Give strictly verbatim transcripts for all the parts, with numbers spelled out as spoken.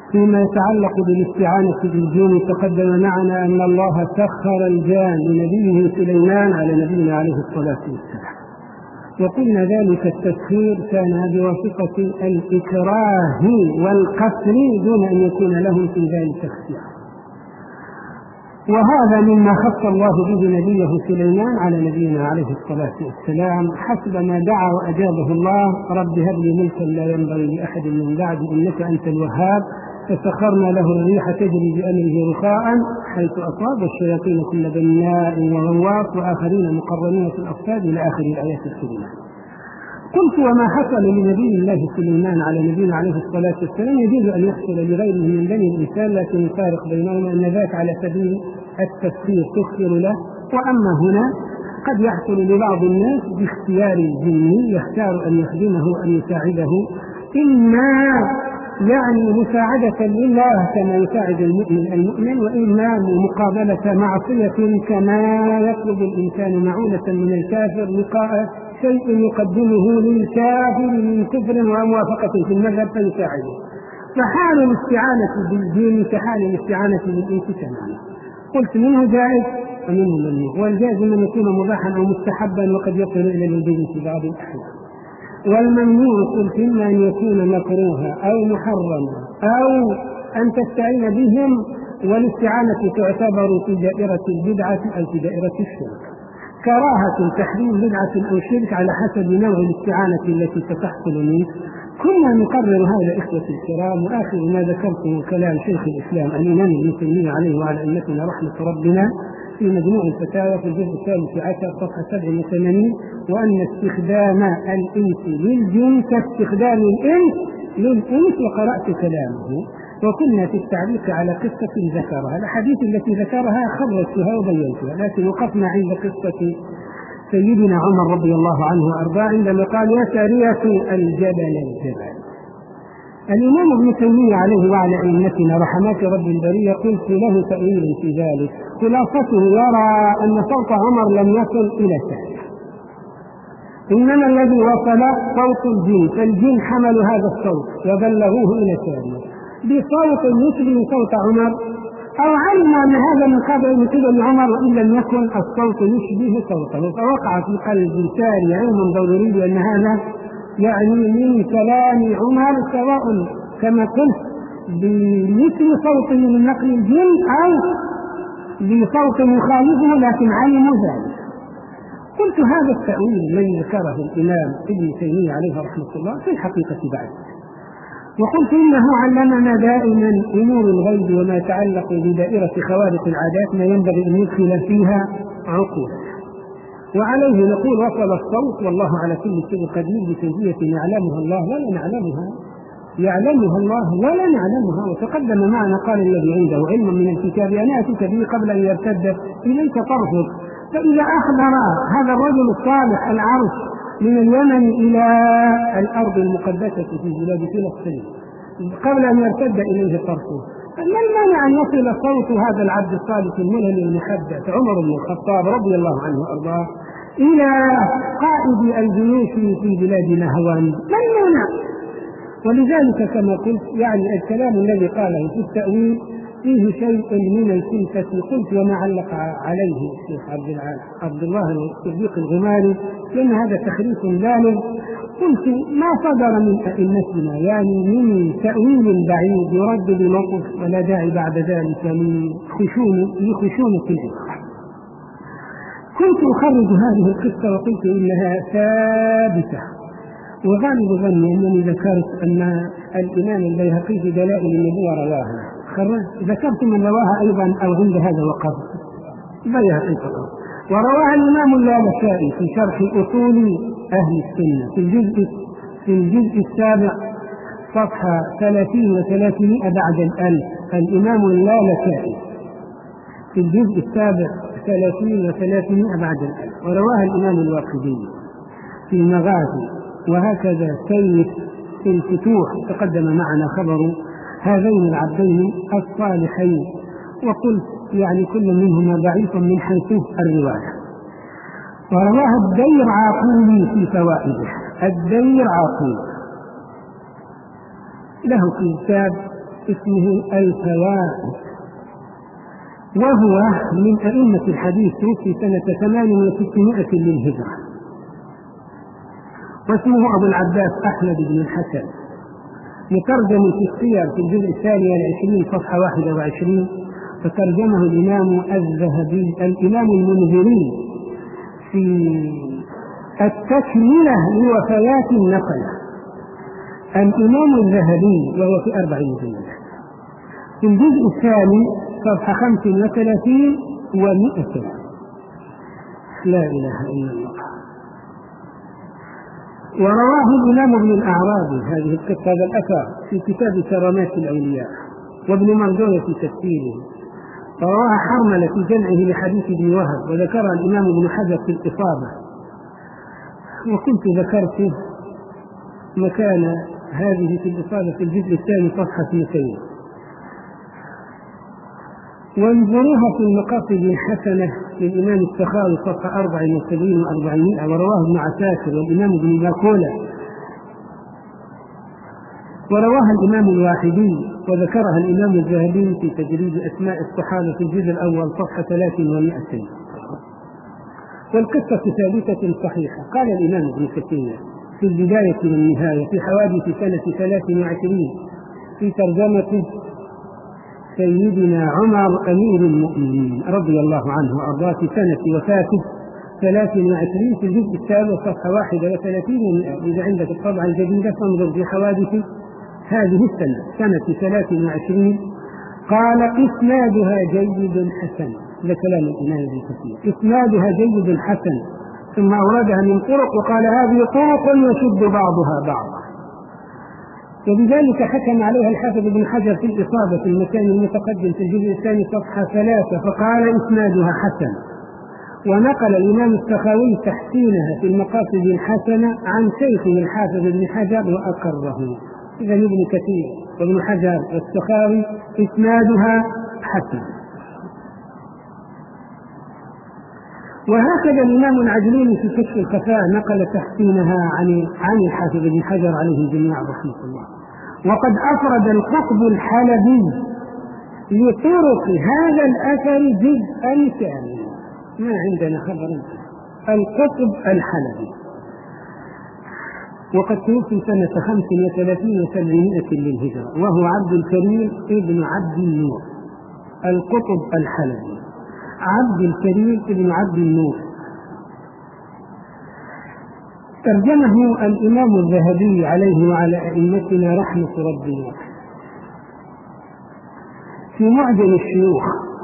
فيما يتعلق بالاستعانة بالجن تقدم معنا أن الله سخر الجان لنبيه سليمان على نبينا عليه الصلاة والسلام، وقلنا ذلك التسخير كان بواسطة الإكراه والقتل دون أن يكون لهم في ذلك اختيار، وهذا مما خص الله به نبيه سليمان على نبينا عليه الصلاة والسلام حسب ما دعا وأجابه الله: رب هب لي ملكا لا ينبغي لأحد من بعدي إنك أنت الوهاب. فسخرنا له الريح تجري بأمره رخاء حيث أصاب الشياطين كل بناء وغواص وآخرين مقرنين في الأصفاد إلى آخر الآيات الكريمة. قلت: وما حصل لنبي الله سليمان على نبينا عليه الصلاة والسلام يجوز أن يحصل لغيره من بني الإنسان، لكن الفارق بينهما أن ذاك على سبيل التفسير تخسر له، وأما هنا قد يحصل لبعض الناس باختيار الجن، يختار أن يخدمه أن يساعده، إما يعني مساعدة لله كما يساعد المؤمن المؤمن، وإما مقابلة معصية كما يطلب الإنسان معونة من الكافر لقاء شيء يقدمه للكافر من كفر وموافقة في المذهب فيساعده. فحال الاستعانة بالدين كحال الاستعانة بالإنس تماما. قلت: منه جائز ومنه ممنوع، والجائز من يكون مباحا أو مستحبا وقد يصل إلى الوجوب في بعض الأحيان، والممنوع قلت إما أن يكون مكروها أو محرما أو أن تستعين بهم، والاستعانة تعتبر في دائرة البدعة أو في دائرة الشرك. كراهة تحريم بدعة أو شرك على حسب نوع الاستعانة التي ستحصل منك. كنا نقرر هذا إخوة الكرام، وآخر ما ذكرته كلام شيخ الإسلام الإمام ابن تيمية عليه وعلى أئمتنا رحمة ربنا في مجموع الفتاوى في الجزء الثالث عشر صفحة سبع وثمانين، وأن استخدام الإنس للجن كاستخدام الإنس للإنس، وقرأت كلامه. وكنا في التعليق على قصة ذكرها، الأحاديث التي ذكرها خرجتها وبينتها، لكن وقفنا عند قصة سيدنا عمر رضي الله عنه وأرضاه عندما قال: يا سارية الجبل الجبل. الإمام ابن تيمية عليه وعلى أئمتنا رحمات رب البرية قلت له تأويل في ذلك، خلاصته يرى أن صوت عمر لم يصل إلى سارية، إنما الذي وصل صوت الجن، فالجن حملوا هذا الصوت وبلغوه إلى سارية بصوت يشبه صوت عمر، أو علم أن هذا من قبل من قبل عمر وإن لم يكن الصوت يشبه صوته، فوقع في قلب ساري علم ضروري بأن هذا يعني من كلام عمر، سواء كما قلت بمثل صوته من نقل الجن أو بصوت مخالفه، لكن علموا ذلك. قلت: هذا التأويل الذي ذكره الإمام ابن تيمية عليه رحمة الله في الحقيقة بعد، وقلت إنه علمنا دائما أمور الغيب وما يتعلق بدائرة خوارق العادات ما ينبغي أن يدخل فيها عقول، وعليه نقول: وصل الصوت والله على كل شيء قدير بكيفية يعلمها الله ولا نعلمها، يعلمها الله ولا نعلمها. وتقدم معنا قال الذي عنده علم من الكتاب أنا أتيك به قبل أن يرتد إليك طرفك. فإذا أحضر هذا الرجل الصالح العرش من اليمن إلى الأرض المقدسة في بلاد فلسطين قبل أن يرتد إليه طرفه، ما المانع أن يصل صوت هذا العبد الصالح الملهم المحدث عمر بن الخطاب رضي الله عنه وأرضاه إلى قائد الجيوش في بلاد نهوان؟ ما المانع؟ ولذلك كما قلت يعني الكلام الذي قاله في التأويل فيه شيء من الكلفة. قلت: وما علق عليه الشيخ عبد عبد الله الصديق الغماري لأن هذا تخريف بالغ. قلت: ما صدر من أئمتنا يعني من تأويل بعيد يرد بموقف، ولا داعي بعد ذلك لخشونة الإخوة. كنت أخرج هذه القصة وقلت إنها ثابتة، وغالب ظني أنني ذكرت أن الإمام البيهقي في دلائل النبوة رواها، ذكرت من رواها أيضا أو عند هذا وقف البيهقي فقط، ورواها الإمام اللالكائي في شرح أصول أهل السنة في الجزء في الجزء السابع صفحة ثلاثين وثلاثمائة بعد الألف. الإمام اللالكائي في الجزء السابع ثلاثين وثلاثمائة بعد الألف، ورواها الإمام الواقدي في المغازي، وهكذا سيف في الفتوح تقدم معنا خبر هذين العبدين الصالحين، وقلت يعني كل منهما ضعيف من حيث الرواية. ورواها الدير عاقولي في فوائده، الدير عاقولي له كتاب اسمه الفوائد، وهو من أئمة الحديث في سنة ثمان وستمائة للهجرة، واسمه أبو العباس أحمد بن الحسن، مترجم في السير في الجزء الثاني والعشرين صفحة واحد وعشرين، فترجمه الإمام الذهبي الإمام المنذري في التكملة لوفيات النقلة. الإمام الذهبي وهو في أربع مجلدات في الجزء الثاني صفحة خمس وثلاثين ومئة. لا إله إلا الله. ورواه الإمام ابن الأعرابي هذه القصة هذا الأثر في كتاب كرامات الأولياء، وابن مردوية في تفسيره، ورواه حرملة في جمعه لحديث ابن وهب، وذكرها الإمام ابن حجر في الإصابة. وكنت ذكرت مكان هذه في الإصابة في الجزء الثاني صفحة مئتين. وانظروها في المقاصد الحسنة للإمام السخاوي صفحة أربع وسبعين وأربعمائة، ورواه ابن عساكر والإمام ابن باكولة، ورواها الإمام الواحدي، وذكرها الإمام الذهبي في تجريد أسماء الصحابة في الجزء الأول صفحة ثلاث ومائتين. والقصة ثابتة صحيحة. قال الإمام ابن كثير في البداية والنهاية في حوادث سنة ثلاث وعشرين في ترجمة سيدنا عمر أمير المؤمنين رضي الله عنه وأرضاه في سنة وفاته ثلاث وعشرين في الجزء السابع صفحة واحد وثلاثين ومئة. إذا عندك الطبعة الجديدة فانظر في حوادث هذه السنة سنة ثلاث وعشرين. قال إسنادها جيد حسن، هذا كلام الإمام ابن كثير، إسنادها جيد حسن، ثم أوردها من طرق وقال هذه طرق يشد بعضها بعضا. وبذلك حكم عليها الحافظ ابن حجر في الإصابة في المكان المتقدم في الجزء الثاني صفحة ثلاثة فقال إسنادها حسن. ونقل الإمام السخاوي تحسينها في المقاصد الحسنة عن شيخه الحافظ ابن حجر وأقره. إذا ابن كثير وابن حجر والسخاوي إسنادها حسن. وهكذا الإمام العجلوني في كشف الخفاء نقل تحسينها عن عن الحافظ ابن حجر عليه الجميع رحمه الله. وقد أفرد القطب الحلبي لطرق هذا الأثر جزءا كاملا، ما عندنا خبر القطب الحلبي، وقد توفي سنة خمس وثلاثين وسبعمائة للهجرة، وهو عبد الكريم ابن عبد النور القطب الحلبي، عبد الكريم ابن عبد النور. ترجمه الإمام الذهبي عليه وعلى أئمتنا رحمة ربنا في معجم الشيوخ،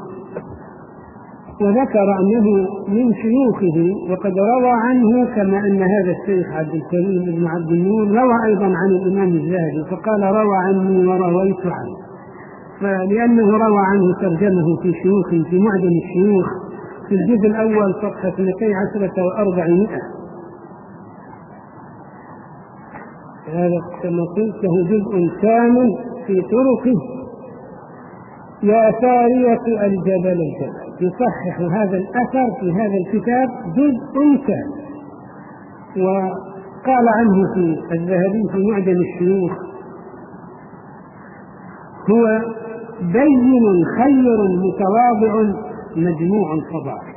وذكر أنه من شيوخه، وقد روى عنه كما أن هذا الشيخ عبد الكريم ابن عبد النور روى أيضا عن الإمام الذهبي، فقال روى عني ورويت عنه، فلأنه روى عنه ترجمه في شيوخ في معجم الشيوخ في الجزء الأول صفحة اثنتي عشرة وأربعمائة. هذا كما قلت له جزء كامل في طرقه يا سارية الجبل الجبل، يصحح هذا الأثر في هذا الكتاب جزء كامل. وقال عنه في الذهبي في معجم الشيوخ هو بين خير متواضع مجموع فضائل.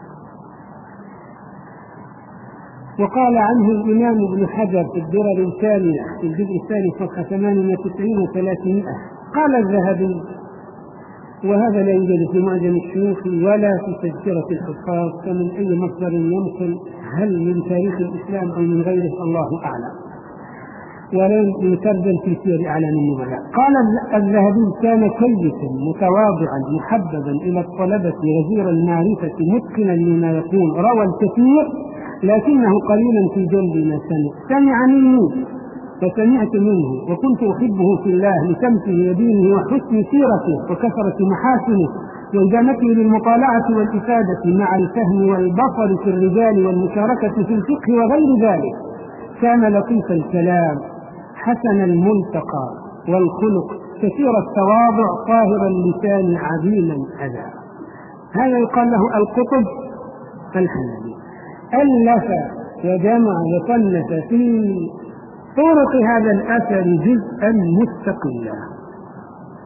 وقال عنه الإمام ابن حجر في الدرر الثانية في الجزء الثاني صفحة ثمانية وتسعين وثلاثمائة. قال الذهبي وهذا لا يوجد في معجم الشيوخ ولا في تذكرة الحفاظ، فمن أي مصدر يمكن، هل من تاريخ الإسلام أو من غيره الله أعلم، ولم يترجم في سير أعلام النبلاء. قال الذهبي كان كيسا متواضعا محببا إلى الطلبة غزير المعرفة متقنا لما يقول، روى الكثير لكنه قليلا في جلد ما سمع سمع مني فسمعت منه، وكنت أحبه في الله لسمته ودينه وحسن سيرته وكثرة محاسنه وإدامته للمطالعة والإفادة مع الفهم والبصر في الرجال والمشاركة في الفقه وغير ذلك. كان لطيف الكلام حسن الملتقى والخلق كثير التواضع طاهر اللسان عديم الأذى. هذا يقال له القطب الحلبي. ألف وجمع وصنف في طرق هذا الأثر جزءا مستقلا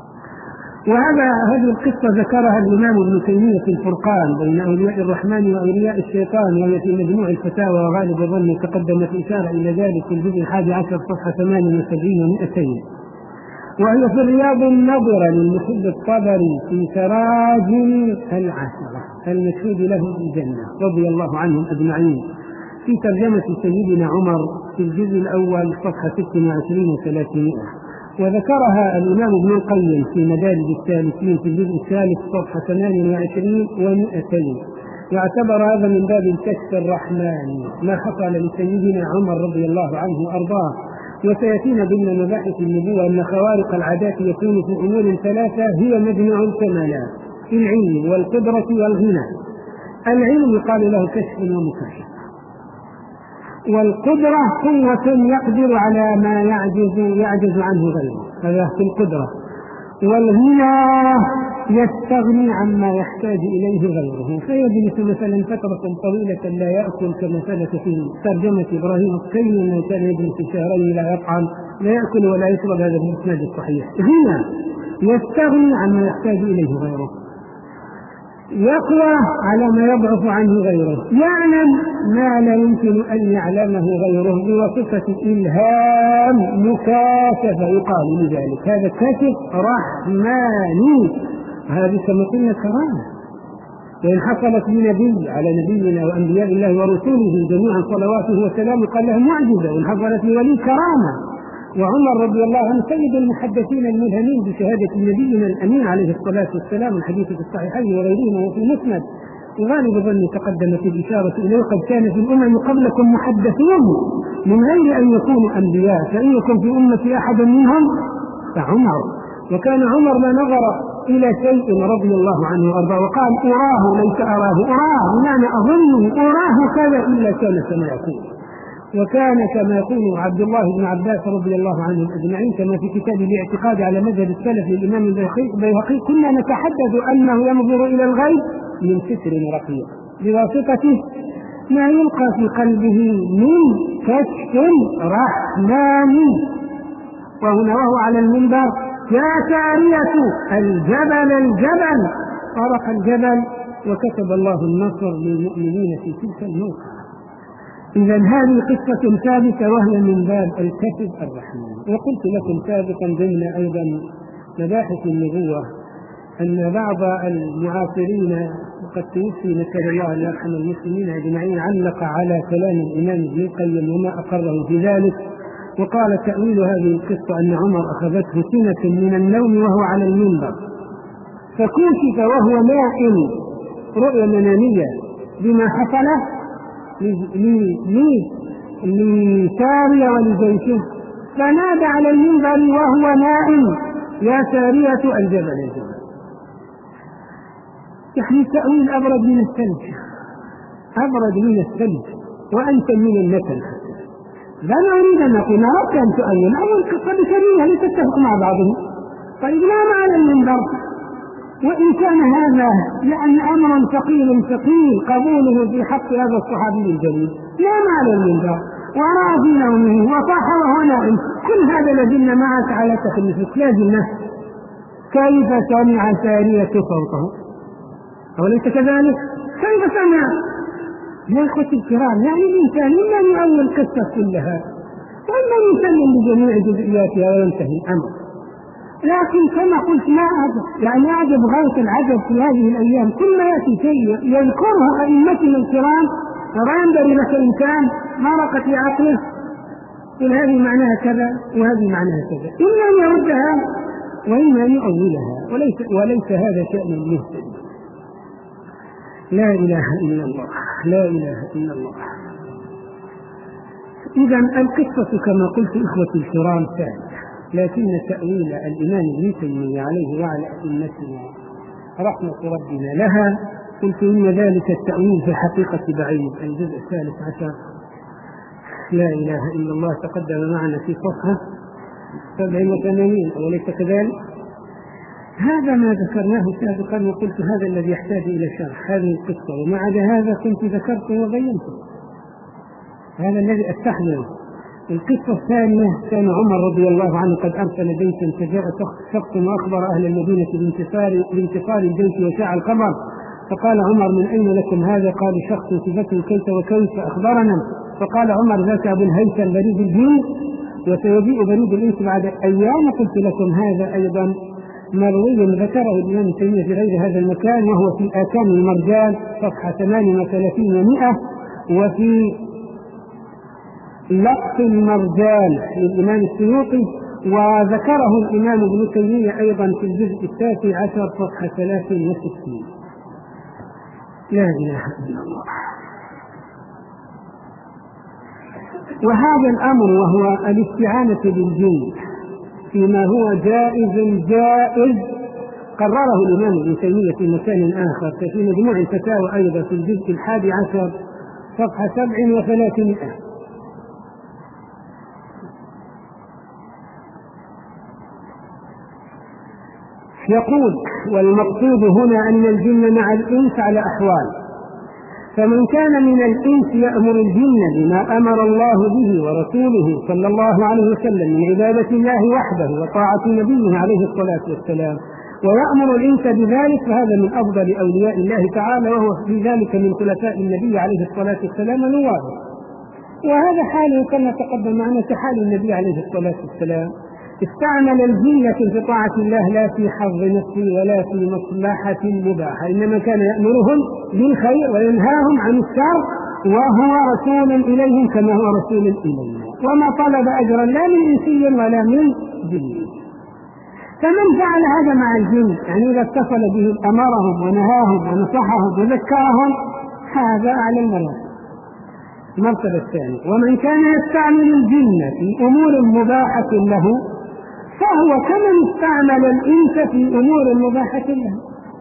وهذا هذه القصة ذكرها الإمام ابن تيمية في الفرقان بين أولياء الرحمن وأولياء الشيطان، وهي في مجموع الفتاوى وغالب ظني تقدمت إشارة إلى ذلك في الجزء الحادي عشر صفحة ثمانية وسبعين ومئتين. وهي في الرياض النظرة للمحب الطبري في تراجم العشرة المشهود لهم الجنة رضي الله عنهم أجمعين، في ترجمة سيدنا عمر في الجزء الأول صفحة ستة وعشرين وثلاثمائة. وذكرها الإمام ابن القيم في مدارج السالكين في الجزء الثالث صفحة ثمانية وعشرين ومئتين. يعتبر هذا من باب الكشف الرحمن ما حصل لسيدنا عمر رضي الله عنه وأرضاه. وسيأتينا ضمن مباحث النبوة أن خوارق العادات يكون في أمور ثلاثة هي مجمع الكمالات: العلم والقدرة والغنى. العلم يقال له كشف ومكاشفة، والقدرة قوة يقدر على ما يعجز يعجز عنه غيره، هذا في القدرة. والغنى يستغني عما يحتاج إليه غيره، فيجلس مثلا فترة طويلة لا يأكل كما ثبت في ترجمة إبراهيم التيمي أنه كان يجلس شهرين لا يطعم لا يأكل ولا يشرب، هذا الإسناد الصحيح. غنى يستغني عما يحتاج إليه غيره، يقوى على ما يضعف عنه غيره، يعلم ما لا يمكن أن يعلمه غيره بواسطة الإلهام، مكاشفة يقال لذلك، هذا كشف رحماني، هذه كما قلنا كرامة. وإن حصلت لنبي على نبينا وأنبياء الله ورسوله جميعا صلواته وسلامه قال لها معجزة، وإن حصلت لولي كرامة. وعمر رضي الله عنه سيد المحدثين الملهمين بشهادة نبينا الأمين عليه الصلاة والسلام، الحديث في الصحيحين وغيرهما وفي المسند، وغالب ظني تقدمت الإشارة إليه: قد كان في الأمم قبلكم محدثون من غير أن يكونوا أنبياء، فإن يكن في أمة أحد منهم فعمر. وكان عمر ما نظر إلى شيء رضي الله عنه وأرضاه وقال: أراه ليس أراه، أراه بمعنى أظنه، أراه كذا إلا كان كما يكون. وكان كما يقول عبد الله بن عباس رضي الله عنهم أجمعين كما في كتاب الاعتقاد على مذهب السلف للإمام البيهقي: كنا نتحدث أنه ينظر إلى الغيب من ستر رقيق بواسطة ما يلقى في قلبه من كشف رحماني. وهنا وهو على المنبر: يا سارية الجبل الجبل، طرق الجبل وكتب الله النصر للمؤمنين في تلك الموقع. إذا هذه قصة ثابتة وهي من باب الكشف الرحمن. وقلت لكم سابقا ضمن أيضا مباحث النبوة أن بعض المعاصرين وقد توفي نسأل الله أن يرحم المسلمين أجمعين علق على كلام الإمام ابن القيم وما أقره في ذلك، وقال تأويل هذه القصة أن عمر أخذته سنة من النوم وهو على المنبر فكشف وهو نائم رؤيا منامية بما حصل لسارية ولجيشه، فنادى على المنبر وهو نائم: يا سارية الجبل الجبل. يعني تأويل أبرد من الثلج، أبرد من الثلج وأنت من النتن. لا نريد أن نقول نردت أن تؤول أول قصة بشرية لتتفق مع بعضهم. طيب نام على المنبر، وإن كان هذا لأن أمرا ثقيل ثقيل قبوله في حق هذا الصحابي الجليل، نام على المنبر ورأى في نومه وصاح وهو نائم، كل هذا لازلنا معك على تخلفك، لازلنا كيف سمع سارية صوته؟ أوليس كذلك؟ كيف سمع؟ يا إخوتي الكرام، يعني الإنسان إما من أول القصة كلها وإما يسلم بجميع جزئياتها وينتهي الأمر. لكن كما قلت ما أعجب، يعني أعجب غاية العجب في هذه الأيام كل ما يأتي شيء يذكره أئمتنا الكرام ينبغي لك إنسان ما رقت لعقله يقول هذه معناها كذا وهذه معناها كذا، إما أن يردها وإما أن يؤولها، وليس, وليس هذا شأن المهتدي. لا إله إلا الله، لا إله إلا الله. إذا القصة كما قلت إخوتي الكرام ثابتة، لكن تأويل الإمام ابن تيمية عليه وعلى أئمتنا رحمة ربنا لها قلت إن ذلك التأويل في الحقيقة بعيد. الجزء الثالث عشر لا إله إلا الله تقدم معنا في صفحة سبعين وثمانين أوليس كذلك؟ هذا ما ذكرناه سابقا وقلت هذا الذي يحتاج إلى شرح هذه القصة، ومع هذا كنت ذكرته وبينته، هذا الذي أستحضره القصة الثانية كان عمر رضي الله عنه قد أرسل جيشا فجاء شخص وأخبر أهل المدينة بانتصار بانتصار الجيش وشاع الخبر، فقال عمر من أين لكم هذا؟ قال شخص صفته كيف وكيف فأخبرنا. فقال عمر ذاك أبو الهيثم بريد الجن وسيجيء بريد الإنس بعد أيام. قلت لكم هذا أيضا مروي ذكره الإمام تيمية في غير هذا المكان، وهو في آكام المرجان صفحة ثمانية وثلاثين ومئة، وفي لقط المرجان للإمام السيوطي، وذكره الإمام ابن تيمية أيضا في الجزء التاسع عشر صفحة ثلاث وستين. لا إله إلا الله. وهذا الأمر وهو الاستعانة بالجن فيما هو جائز جائز قرره الإمام ابن تيمية في مكان آخر في مجموع الفتاوى أيضا في الجزء الحادي عشر صفحة سبع وثلاثمائة. يقول والمقصود هنا أن الجن مع الإنس على أحوال، فمن كان من الإنس يأمر الجن بما أمر الله به ورسوله صلى الله عليه وسلم من عبادة الله وحده وطاعة نبيه عليه الصلاة والسلام ويأمر الإنس بذلك، فهذا من أفضل أولياء الله تعالى، وهو في ذلك من خلفاء النبي عليه الصلاة والسلام نوابه. وهذا حاله كما تقدم معنا كحال النبي عليه الصلاة والسلام، استعمل الجن في طاعة الله لا في حظ نفسه ولا في مصلحة مباحة، إنما كان يأمرهم بالخير وينهاهم عن الشر، وهو رسول إليهم كما هو رسول إلينا، وما طلب أجرا لا من إنسي ولا من جن. فمن فعل هذا مع الجن يعني إذا اتصل به أمرهم ونهاهم ونصحهم وذكرهم، هذا أعلى المراتب. المرتبة الثانية، ومن كان يستعمل الجن في أمور مباحة له فهو كمن استعمل الإنس في أمور مباحة له،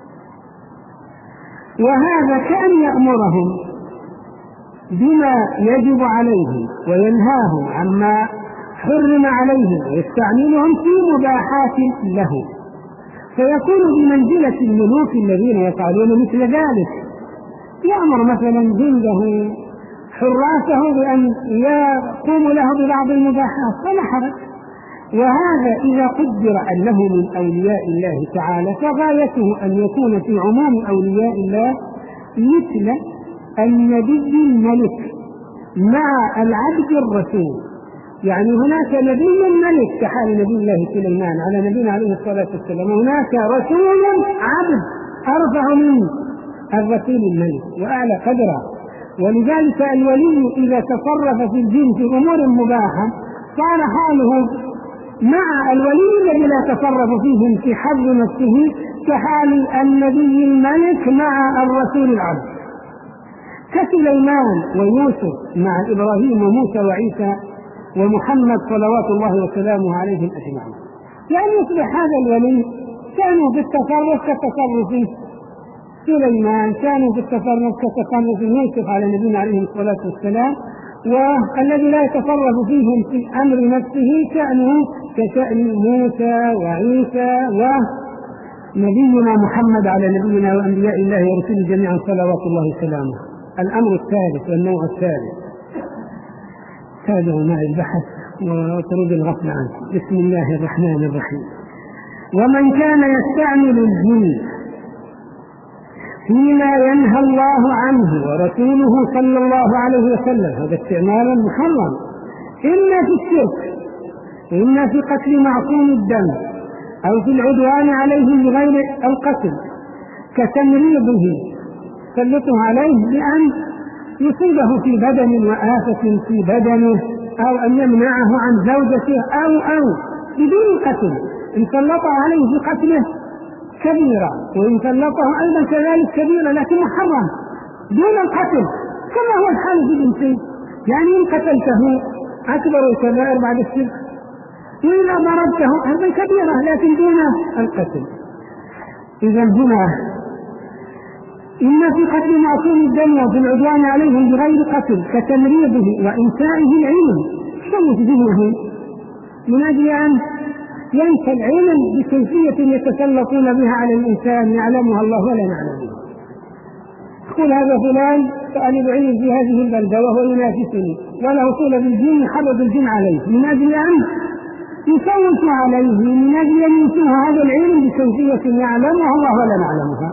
وهذا كان يأمرهم بما يجب عليهم وينهاهم عما حرم عليهم ويستعملهم في مباحات له، فيكون بمنزلة الملوك الذين يفعلون مثل ذلك. يأمر مثلا جنده حراسه بأن يقوم له ببعض المباحات فلا حرج، وهذا إذا قدر أنه من أولياء الله تعالى فغايته أن يكون في عموم أولياء الله مثل النبي الملك مع العبد الرسول، يعني هناك نبي ملك كحال نبي الله سليمان على نبينا عليه الصلاة والسلام، وهناك رسول عبد أرفع من الرسول الملك وأعلى قدره. ولذلك الولي إذا تصرف في الجن في أمور مباحة صار حاله مع الولي الذي لا يتصرف فيهم في حظ نفسه كحال النبي الملك مع الرسول العبد، كسليمان ويوسف مع إبراهيم وموسى وعيسى ومحمد صلوات الله وسلامه عليهم أجمعين. يعني يصبح هذا الولي كانوا في التصرف كتصرف سليمان، كانوا في التصرف كتصرف يوسف على نبينا عليه الصلاة والسلام، والذي لا يتصرف فيهم في أمر نفسه كانوا كشأن موسى وعيسى ونبينا محمد على نبينا وأنبياء الله ورسوله جميعا صلوات الله وسلامه. الأمر الثالث والنوع الثالث، تابعوا معي البحث وطرود الغفل عنه. بسم الله الرحمن الرحيم. ومن كان يستعمل الجن فيما ينهى الله عنه ورسوله صلى الله عليه وسلم، هذا استعمال محرم، إما في الشرك وإما في قتل معصوم الدم أو في العدوان عليهم بغير القتل، كتمريضه سلطه عليه بأن يصيبه في بدن وآفة في بدنه، أو أن يمنعه عن زوجته أو أو بدون قتل. إن سلطه عليه في قتله كبيرة، وإن سلطه أيضا كذلك كبيرة لكن محرم دون القتل، كما هو الحال في الإنسان. يعني إن قتلته أكبر الكبائر بعد الشرك، وإذا ضربته أيضا كبيرة لكن دون القتل. إذا هنا إما في قتل معصوم الدم وفي العدوان عليهم بغير قتل كتمريضه وإنسائه العلم، شوف ذهنه من أجل أن ينسى العلم بكيفية يتسلطون بها على الإنسان يعلمها الله ولا نعلمها. يقول هذا فلان طالب علم في هذه البلدة وهو ينافسني وله طول بالجن يحرض الجن عليه من أجل أن يسوس عليه، من أجل أن ينسوه هذا العلم بكيفية يعلمها الله ولا نعلمها،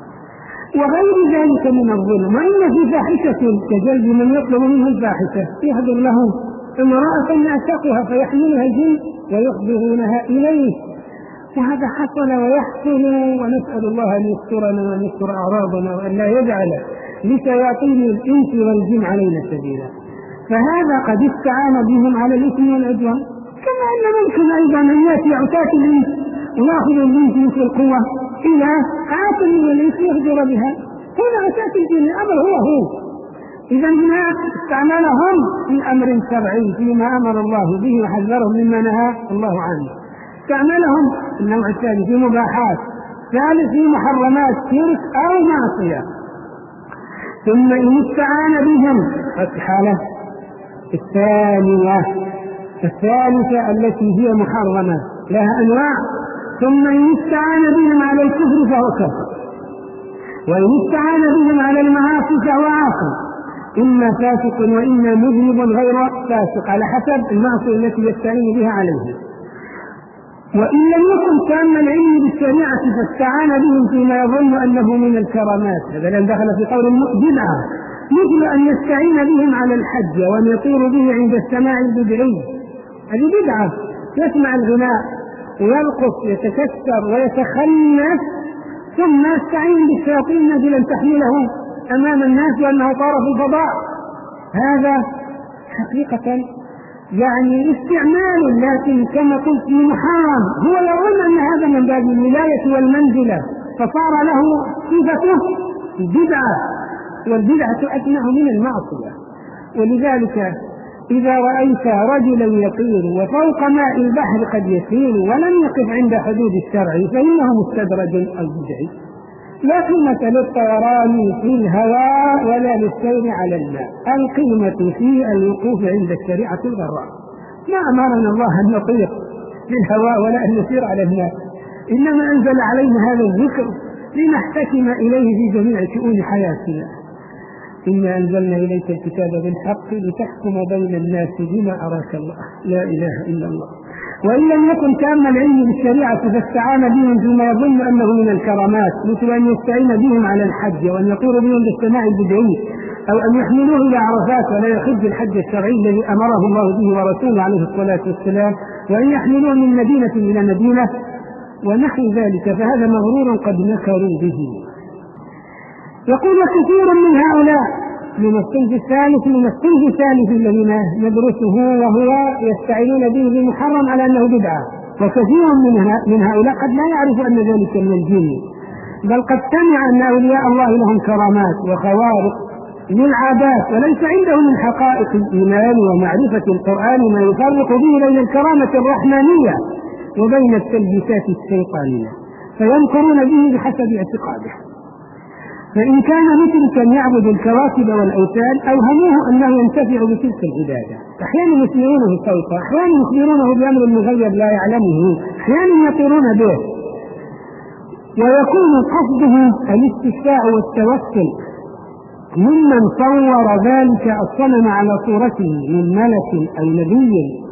وغير ذلك من الظلم. وإن في فاحشة كجلب من يطلب منه الفاحشة يحضر له امرأة يعتقها فيحملها الجن ويخبرونها إليه، وهذا حصل ويحصل، ونسأل الله أن يسترنا وأن يستر أعراضنا وأن لا يجعل لشياطين الإنس والجن علينا سبيلا. فهذا قد استعان بهم على الإثم والعدوان، كما أن ممكن أيضا أن يأتي عتاة الإنس ويأخذ الإنس في القوة إلى عاصم من الإنس يهجر بها. هنا عتاة الجن الأمر هو هو. إذا هنا استعملهم في أمر شرعي فيما أمر الله به وحذرهم مما نهى الله عنه. استعملهم النوع الثاني في مباحات، ثالث في محرمات شرك أو معصية. ثم إن استعان بهم الحالة الثانية الثالثة التي هي محرمة لها أنواع. ثم إن استعان بهم على الكفر فهو كفر، وإن استعان بهم على المعاصي فهو عاصي، إما فاسق وإما مذنب غير فاسق على حسب المعصية التي يستعين بها عليه. وإن لم يكن تام العلم بالشريعة فاستعان بهم فيما يظن أنه من الكرامات، هذا لأن دخل في قول بدعة، مثل أن يستعين بهم على الحج وأن يطير به عند السماع البدعي، هذه بدعة، يسمع الغناء ويرقص يتكسر ويتخنث ثم يستعين بالشياطين من أجل أن تحمله أمام الناس وأنه طار في الفضاء. هذا حقيقة يعني استعمال، لكن كما قلت محرم. هو يظن أن هذا من باب الولاية والمنزلة فصار له صفته بدعة، والبدعة أدنى من المعصية. ولذلك إذا رأيت رجلا يطير وفوق ماء البحر قد يسير ولم يقف عند حدود الشرع فإنه مستدرج أو بدعي. لا قيمة للطيران في الهواء ولا للسير على الماء، القيمة في الوقوف عند الشريعة الغراء. ما أمرنا الله أن نطير في الهواء ولا أن نسير على الماء، إنما أنزل علينا هذا الذكر لنحتكم إليه في جميع شؤون حياتنا. إنا أنزلنا إليك الكتاب بالحق لتحكم بين الناس بما أراك الله، لا إله إلا الله. وإن لم يكن تام العلم بالشريعة فاستعان بهم فيما يظن أنه من الكرامات، مثل أن يستعين بهم على الحج وأن يطير بهم بالسماع البدعي، أو أن يحملوه إلى عرفات ولا يحج الحج الشرعي الذي أمره الله به ورسوله عليه الصلاة والسلام، وأن يحملوه من مدينة إلى مدينة ونحو ذلك، فهذا مغرور قد نكروا به. يقول كثير من هؤلاء من الصنف الثالث من الصنف الثالث الذين ندرسه وهو يستعينون به بمحرم على أنه بدعة، وكثير من هؤلاء قد لا يعرف أن ذلك من الجن، بل قد سمع أن أولياء الله لهم كرامات وخوارق للعادات، وليس عنده من حقائق الإيمان ومعرفة القرآن ما يفرق به بين الكرامة الرحمانية وبين التلبيسات الشيطانية، فينكرون به بحسب اعتقاده. فإن كان مشركا يعبد الكواكب والأوثان أوهموه أنه ينتفع بتلك العبادة، أحيانا يسمعونه صوتا، أحيانا يخبرونه بأمر مغيب لا يعلمه، أحيانا يطيرون به، ويكون قصده الاستشفاع والتوسل ممن صور ذلك الصنم على صورته من ملك أو نبي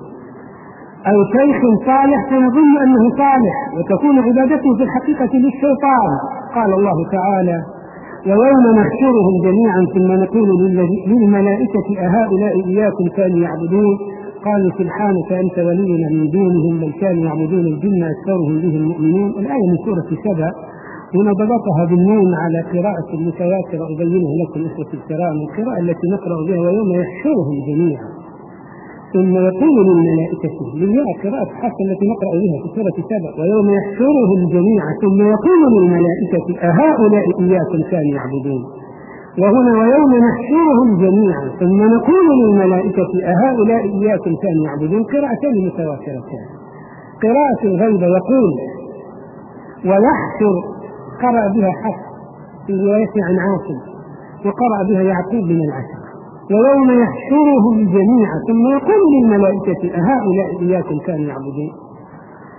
أو شيخ صالح فيظن أنه صالح، وتكون عبادته في الحقيقة للشيطان. قال الله تعالى: ويوم نحشرهم جميعا ثم نقول للملائكة أهؤلاء إياكم كانوا يعبدون قالوا سبحانك أنت ولينا من دونهم بل كانوا يعبدون الجن أكثرهم بهم مؤمنون. الآية من سورة سبأ، هنا ضبطها بالنون على قراءة متواترة أبينه لكم إخوة الكرام، القراءة التي نقرأ بها ويوم يحشرهم جميعا ثم يقول للملائكة، للياء قراءة حفص التي نقرأ بها في سورة سبأ، ويوم يحشرهم جميعا ثم يقول للملائكة أهؤلاء إياكم كانوا يعبدون. وهنا ويوم نحشرهم جميعا ثم نقول للملائكة أهؤلاء إياكم كانوا يعبدون، قراءتان متواترتان. قراءة الغيبة يقول ويحشر قرأ بها حفص في رواية عن عاصم، وقرأ بها يعقوب من العشر. ويوم يحشرهم جميعا ثم يقول للملائكة أهؤلاء إياكم كانوا يعبدون.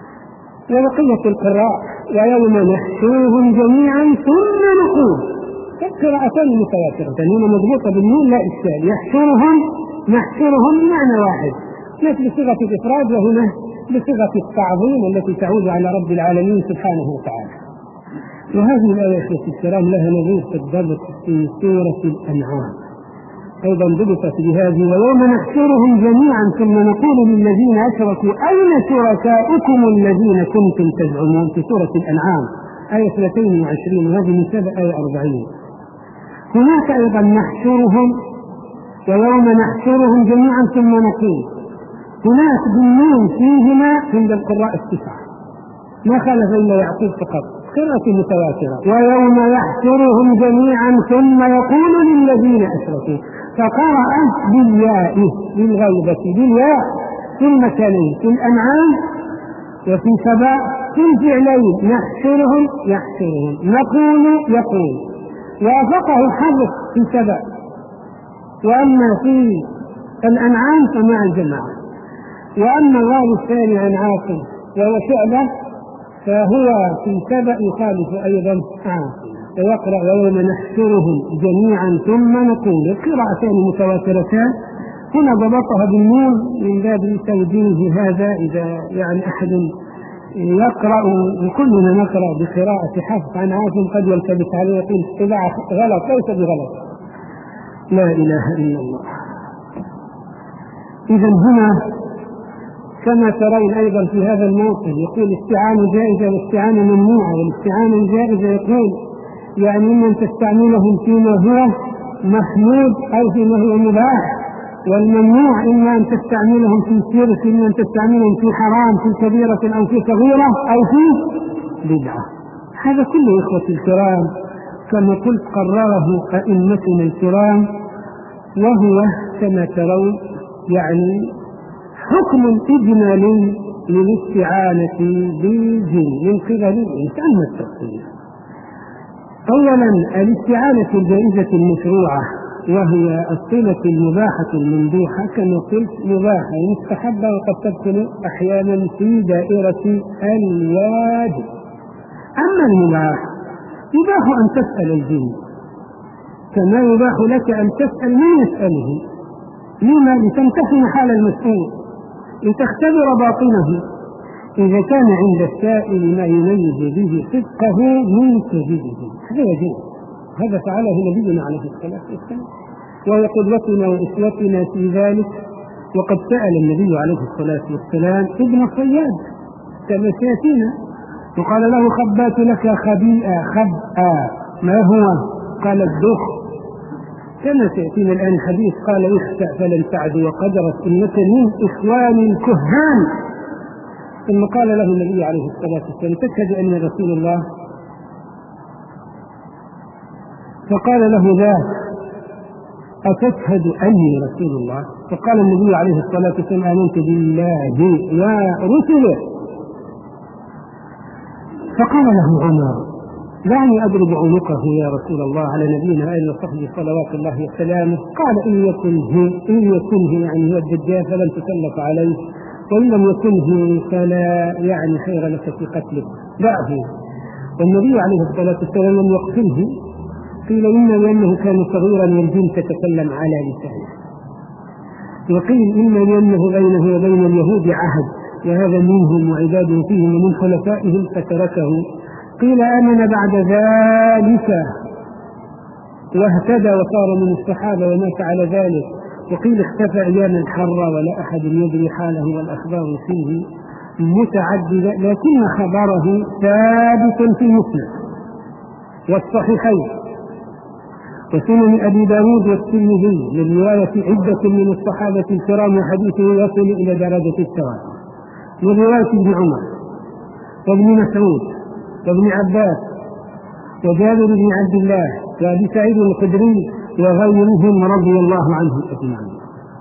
وبقية القراء ويوم نحشرهم جميعا ثم نقول قراءتان متواترتان هنا مضبوطة بالنون لا إشكال. يحشرهم نحشرهم بمعنى واحد، مثل صيغة الإفراد وهنا بصيغة التعظيم التي تعود على رب العالمين سبحانه وتعالى. وهذه الآية الكرام لها نظير في الضبط في سورة الأنعام أيضا ضبطت بهذه: ويوم نحشرهم جميعا ثم نقول للذين أشركوا أين شركاؤكم الذين كنتم تزعمون، في سورة الأنعام آية اثنتين وعشرين، وهذه من سبع آية أربعين. هناك أيضا نحشرهم ويوم نحشرهم جميعا ثم نقول، هناك بالنون فيهما عند القراء التسعة، ما خالف إلا يعقوب فقط، قراءة متواترة: ويوم يحشرهم جميعا ثم يقول للذين أشركوا، فقرأ بالياء بالغيبة بالياء في المكانين في الأنعام وفي سبع في الفعلين نحشرهم يحشرهم نقول يقول، وافقه حذف في سبع، وأما في الأنعام فمع الجماعة. وأما الواو الثاني عن عاصم وهو شعبة فهو في سبع يخالف أيضا عاصم ويقرأ ويوم نحشرهم جميعا ثم نقول، قراءتان متواترتان. هنا ضبطها بالنون من باب توجيه هذا، إذا يعني أحد يقرأ وكلنا نقرأ بقراءة حفص عن عاصم قد يلتبس عليه يقول إذا غلط، ليس بغلط، لا إله إلا الله. إذا هنا كما ترون أيضا في هذا الموقف يقول استعانة جائزة واستعانة ممنوعة، والاستعانة الجائزة يقول يعني إما أن تستعملهم فيما هو محمود أو فيما هو مباح، والممنوع إما أن تستعملهم في شرك، إما أن تستعملهم في حرام في كبيرة أو في صغيرة أو في بدعة. هذا كله إخوتي الكرام كما قلت قرره أئمتنا الكرام، وهو كما ترون يعني حكم إجمالي للاستعانة بالجن من قبل الإنسان والتفصيل. أولا الاستعانة الجائزة المشروعة وهي الصلة المباحة الممدوحة كما قلت مباحة مستحبة وقد تدخل أحيانا في دائرة الواجب. أما المباح يباح أن تسأل الجن كما يباح لك أن تسأل من يسأله. لما؟ لتمتحن حال المسؤول، لتختبر باطنه، إذا كان عند السائل ما يميز به صدقه من كذبه. هذا يجوز، هذا فعله نبينا عليه الصلاة والسلام وهو قدوتنا وأسوتنا في ذلك. وقد سأل النبي عليه الصلاة والسلام ابن صياد كما سيأتينا وقال له خبات لك خبيئة خبأ، ما هو؟ قال الدخ، كما سيأتينا الآن حديث قال اخسأ فلن تعد وقدرت إنك من إخوان الكهان. ثم قال له النبي عليه الصلاة والسلام تشهد أن رسول الله؟ فقال له ذاك أتشهد أني رسول الله؟ فقال النبي عليه الصلاة والسلام آمنت بالله ورسله. فقال له عمر دعني أضرب عنقه يا رسول الله على نبينا آله وصحبه صلوات الله وسلامه. قال إن يكن هي إن يكن هي يعني هو الدجال فلن تسلط عليه، وإن لم يكن هي فلا يعني خير لك في قتله، دعه. والنبي عليه الصلاة والسلام لم يقتله، قيل إما لأنه كان صغيرا والجن تتكلم على لسانه، وقيل إما لأنه بينه وبين اليهود عهد وهذا منهم وعباده فيهم ومن خلفائهم فتركه. قيل آمن بعد ذلك واهتدى وصار من الصحابة ومات على ذلك، وقيل اختفى أياما حرة ولا أحد يدري حاله والأخبار فيه متعددة، لكن خبره ثابت في مسلم والصحيحين وسنن أبي داود والترمذي من رواية عدة من الصحابة الكرام وحديثه يصل إلى درجة التواتر، من رواية ابن عمر وابن مسعود وابن عباس وجابر بن عبد الله وابي سعيد الخدري وغيرهم رضي الله عنهم اجمعين.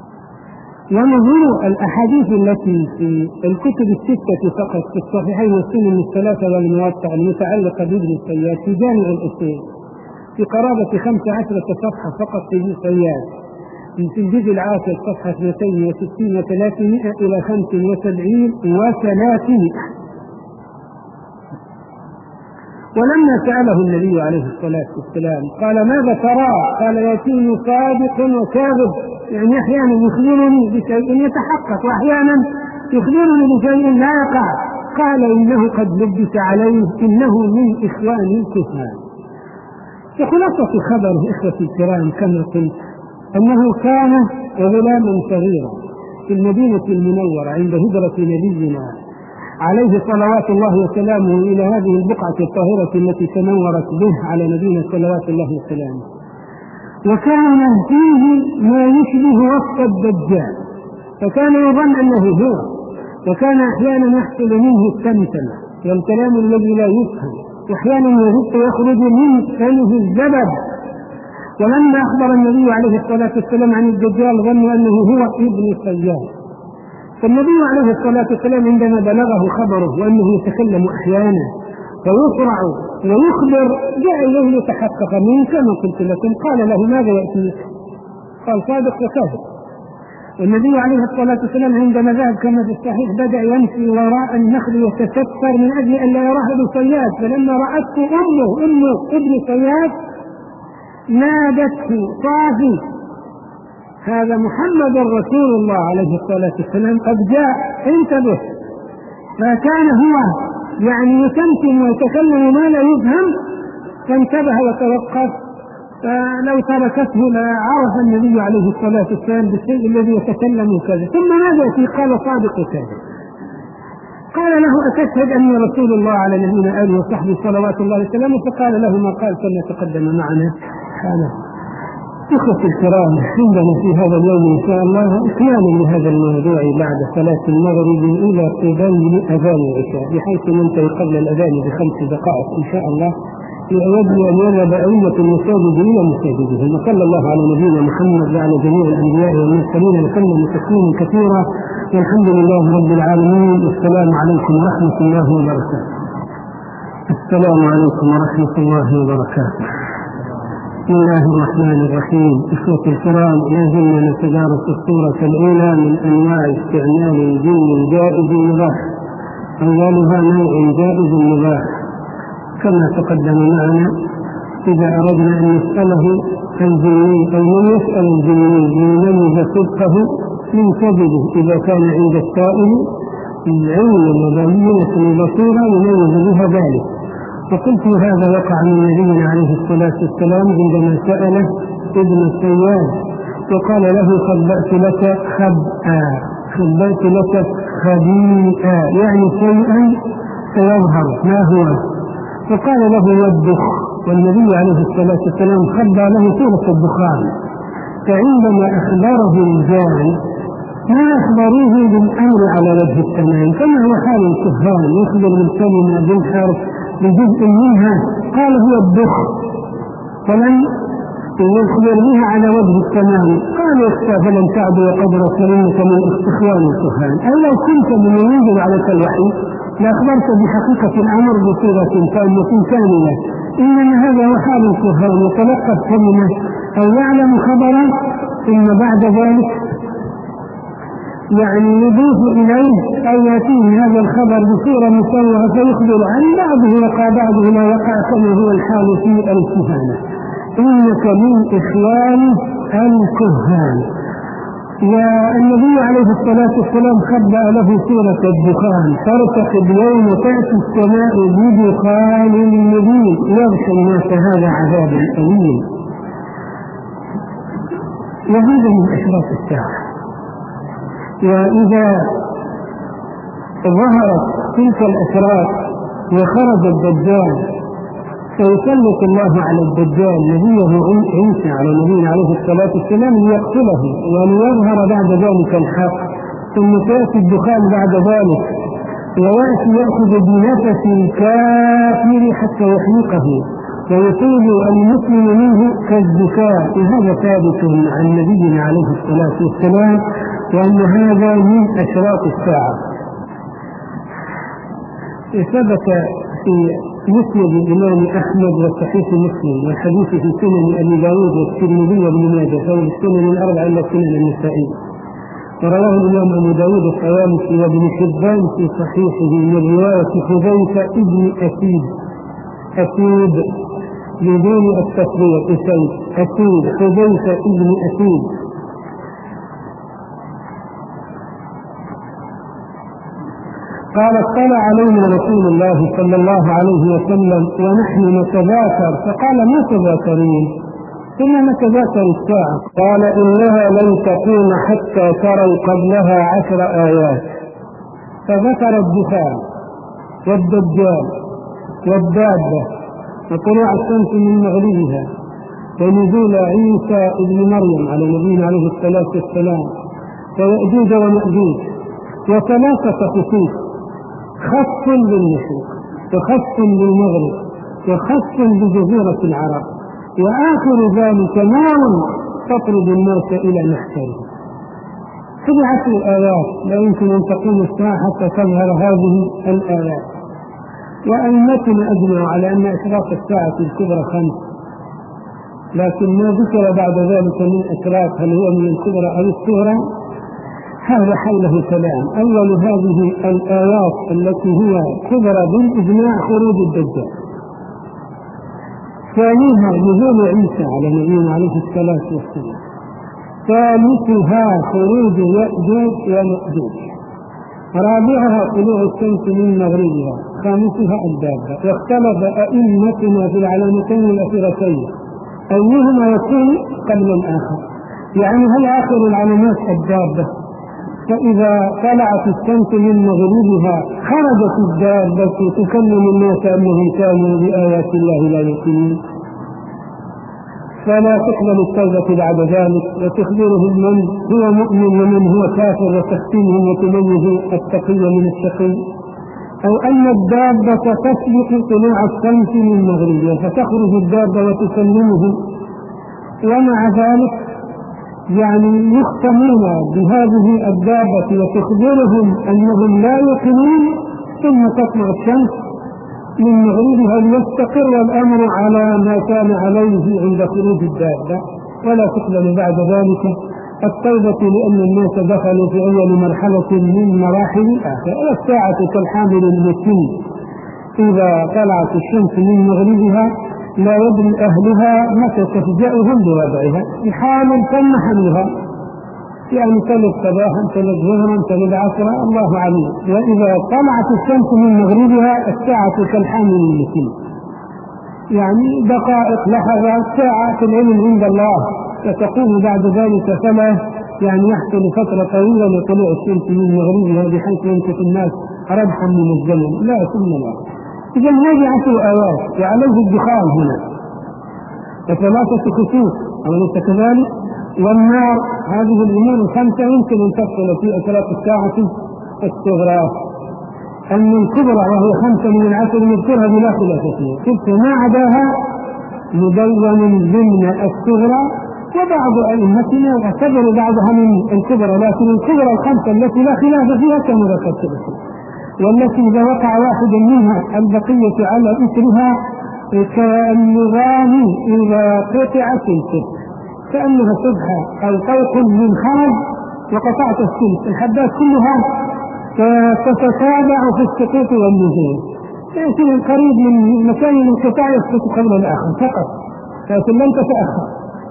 ونظير الاحاديث التي في الكتب السته فقط في الصحيحين والسنن الثلاثه والموطأ المتعلقه بابن الصياد في جامع الاصول في قرابه خمس عشره صفحه فقط في ابن الصياد، في الجزء العاشر صفحه اثنتين وستين وثلاثمائه الى خمس وسبعين وثلاثمائه. ولما سأله النبي عليه الصلاة والسلام قال ماذا ترى؟ قال يأتيني صادق وكاذب، يعني أحيانا يخبرني بشيء يتحقق وأحيانا يخبرني بشيء لا يقع. قال إنه قد لبس عليه، إنه من إخوان الكهان. وخلاصة خبره إخوتي الكرام كما قلت أنه كان غلاما صغيرا في المدينة المنورة عند هجرة نبينا عليه صلوات الله وسلامه إلى هذه البقعة الطاهرة التي تنورت به على نبينا صلوات الله وسلامه، وكان فيه ما يشبه وصف الدجال، فكان يظن أنه هو، وكان أحيانا يحصل منه التمتمة والكلام الذي لا يفهم، وأحيانا يهب يخرج من فمه الزبد. ولما أخبر النبي عليه الصلاة والسلام عن الدجال ظنوا أنه هو ابن صياد، فالنبي عليه الصلاة والسلام عندما بلغه خبره وأنه يتكلم أحيانا ويسرع ويخبر جاء إليه ليتحقق منه كما قلت لكم. قال له ماذا يأتيك؟ قال صادق وكاذب. والنبي عليه الصلاة والسلام عندما ذهب كما في الصحيح بدأ يمشي وراء النخل يتستر من أجل أن لا يراه ابن صياد، فلما رأته أمه أمه ابن صياد نادته صافي هذا محمد رسول الله عليه الصلاة والسلام قد جاء انتبه. فكان هو يعني يتمتم ويتكلم ما لا يفهم، فانتبه وتوقف، فلو تركته لعرف النبي عليه الصلاة والسلام بالشيء الذي يتكلم كذا. ثم ماذا فيه؟ قال صادق كذا. قال له أتشهد أني رسول الله على نبينا آله وصحبه صلوات الله وسلامه؟ فقال له ما قال كما تقدم معنا حاله. إخوة الكرام، عندنا في هذا اليوم إن شاء الله إكمالا لهذا الموضوع بعد صلاة المغرب إلى قبل أذان العشاء، بحيث ننتهي قبل الأذان بخمس دقائق إن شاء الله. يود أن يذهب أئمة المساجد إلى مساجدهم. وصلى الله على نبينا محمد وعلى جميع الأنبياء والمرسلين وسلم تسليما كثيرا، والحمد لله رب العالمين. السلام عليكم ورحمة الله وبركاته. السلام عليكم ورحمة الله وبركاته. بسم الله الرحمن الرحيم. إخوة الكرام، لازلنا نتدارس الصورة الأولى من أنواع استعمال الجن الجائز المباح، أولها نوع جائز المباح كما تقدم معنا. إذا أردنا أن نسأله الجني أو من يسأل الجني ليميز صدقه من كذبه، إذا كان عند السائل العلم وبينة البصيرة يميز بها ذلك. وقلت هذا وقع من نبينا عليه الصلاة والسلام عندما سأله ابن الصياد وقال له خبأت لك خبأ خبأت لك خبيئا، يعني شيئا سيظهر ما هو، فقال له يدخ، والنبي عليه الصلاة والسلام خبأ له سورة الدخان. فعندما أخبره الجاهل ما أخبروه بالأمر على وجه التمام كما هو حال الكهان، يخبر بالكلمة بالحرف بجزء منها، قال هو الدخ فلن يخبر بها على وجه التمام. قال اخشى فلن تعدو قدر سلمك من إخوان الكهان، أي لو كنت من ينزل عليك الوحي لأخبرت بحقيقة الأمر بصيغة تامة كاملة. إنما هذا هو حال الكهان، يتلقى الكلمة أو يعلم خبرا ثم بعد ذلك يعني يضيف إليه أو يأتيه هذا الخبر بصورة مسوغة فيخبر عن بعضه وقع بعضه لا يقع كما هو الحال في الكهانة. إنك من إخوان الكهان. والنبي عليه الصلاة والسلام خبأ له سورة الدخان، ترتقب يوم تأتي السماء بدخان مبين يغشى الناس هذا عذاب أليم. وهذا من أشراط الساعة. وإذا ظهرت تلك الأشراط وخرج الدجال فيسلط الله على الدجال نبيه عيسى على نبينا عليه الصلاة والسلام ليقتله وليظهر بعد ذلك الحق، ثم تأتي الدخان بعد ذلك ويأتي يأخذ بنفس الكافر حتى يحرقه ويصيب المسلم منه كالزكاة. وهذا ثابت عن نبينا عليه الصلاة والسلام، وأن هذا من أشراط الساعة. ثبت في مسند الإمام أحمد وصحيح مسلم والحديث في سنن أبي داود والترمذي وابن ماجه، فهو السنن الأربع إلا سنن النسائي. ورواه الإمام أبو داود الطيالسي وابن حبان في صحيحه من رواية حذيفة ابن أسيد أسيد بدون التصغير أسيد أسيد حذيفة ابن أسيد. قال اطلع علينا رسول الله صلى الله عليه وسلم ونحن نتذاكر، فقال ما تذاكرين؟ كنا نتذاكر الساعة. قال إنها لن تقوم حتى تروا قبلها عشر آيات، فذكر الدخان والدجال والدابة وطلوع الشمس من مغربها ونزول عيسى ابن مريم على نبينا عليه الصلاة والسلام ويأجوج ومأجوج، وثلاثة خصوص: خص بالمشرق وخص بالمغرب وخص بجزيرة العرب، وآخر ذلك نار تطرد الناس إلى محشره. سبعة آيات لا يمكن أن تقوم الساعة حتى تظهر هذه الآيات. وأئمتنا أجمعوا على أن أشراط الساعة الكبرى خمس، لكن ما ذكر بعد ذلك من أشراط هل هو من الكبرى أو الصغرى هذا حوله كلام. أول هذه الآيات التي هي كبرى بالإجماع خروج الدجال، ثانيها نزول عيسى على نبينا عليه الصلاة والسلام، ثالثها خروج يأجوج ومأجوج، رابعها طلوع الشمس من مغربها، خامسها الدابة. واختلف أئمتنا في العلامتين الأخيرتين أيهما يكون قبل الآخر، يعني هل آخر العلامات الدابة؟ فإذا طلعت الشمس من مغربها خرجت الدابة تكلم الناس أنهم كانوا بآيات الله لا يؤمنون، فلا تقبل التوبة بعد ذلك، وتخبرهم من هو مؤمن ومن هو كافر، وتختمهم وتميز التقي من الشقي. أو أن الدابة تسبق طلوع الشمس من مغربها فتخرج الدابة وتكلمهم، ومع ذلك يعني يختمون بهذه الدابة وتخبرهم أنهم لا يقيمون، ثم تطلع الشمس من مغربها ليستقر الأمر على ما كان عليه عند خروج الدابة، ولا تقبل بعد ذلك التوبة لأن الناس دخلوا في أول مرحلة من مراحل الآخرة. والساعة كالحامل المتين، إذا طلعت الشمس من مغربها لا يدري أهلها متى تفجأهم بوضعها، الحامل تم حملها، يعني تلد صباحا تلد ظهرا تلد عصرا الله عليم. وإذا طلعت الشمس من مغربها الساعة كالحامل المتين، يعني دقائق لحظات ساعة في العلم عند الله، فتقوم بعد ذلك فلا يعني يحصل فترة طويلة لطلوع الشمس من مغربها بحيث ينكف الناس ربحا من الزمن، لا ثم لا. إذا هذه عشر آيات وعليه الدخان هنا وثلاثة خصوص أوليس كذلك؟ والنار. هذه الأمور الخمسة يمكن أن تدخل في أشراط الساعة الصغرى. أما الكبرى وهي خمسة من العشر نذكرها بلا خلاف فيها، قلت ما عداها مدون ضمن الصغرى، وبعض أئمتنا اعتبروا بعضها من الكبرى، لكن الكبرى الخمسة التي لا خلاف فيها كما ذكرت لكم، والتي إذا وقع واحد منها البقية على إثرها كالنظام إذا قطعت السلك، كأنها سبحة أو طوق من خرج وقطعت السلك، الحبات كلها تتتابع في السقوط والنزول، يأتي القريب من مكان الانقطاع يسقط قبل الآخر فقط، لكن لن تتأخر.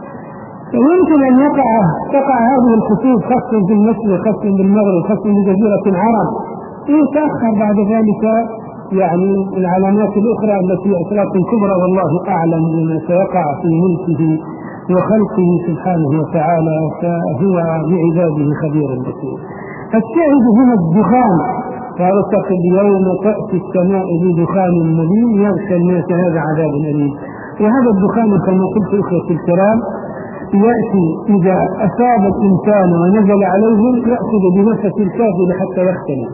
فيمكن أن يقع تقع هذه الخطوط خاصة في المشرق خاصة بالمغرب خاصة بجزيرة العرب، يتأخر بعد ذلك يعني العلامات الأخرى التي أشراط كبرى، والله أعلم بما سيقع في ملكه وخلقه سبحانه وتعالى، فهو بعباده خبير بصير. الشاهد هنا الدخان، فارتقب يوم تأتي السماء بدخان مبين يغشى الناس هذا عذاب أليم. وهذا الدخان كما قلت أخوتي الكرام يأتي إذا أصاب الإنسان ونزل عليه يأخذ بنفس الكافر حتى يختلف،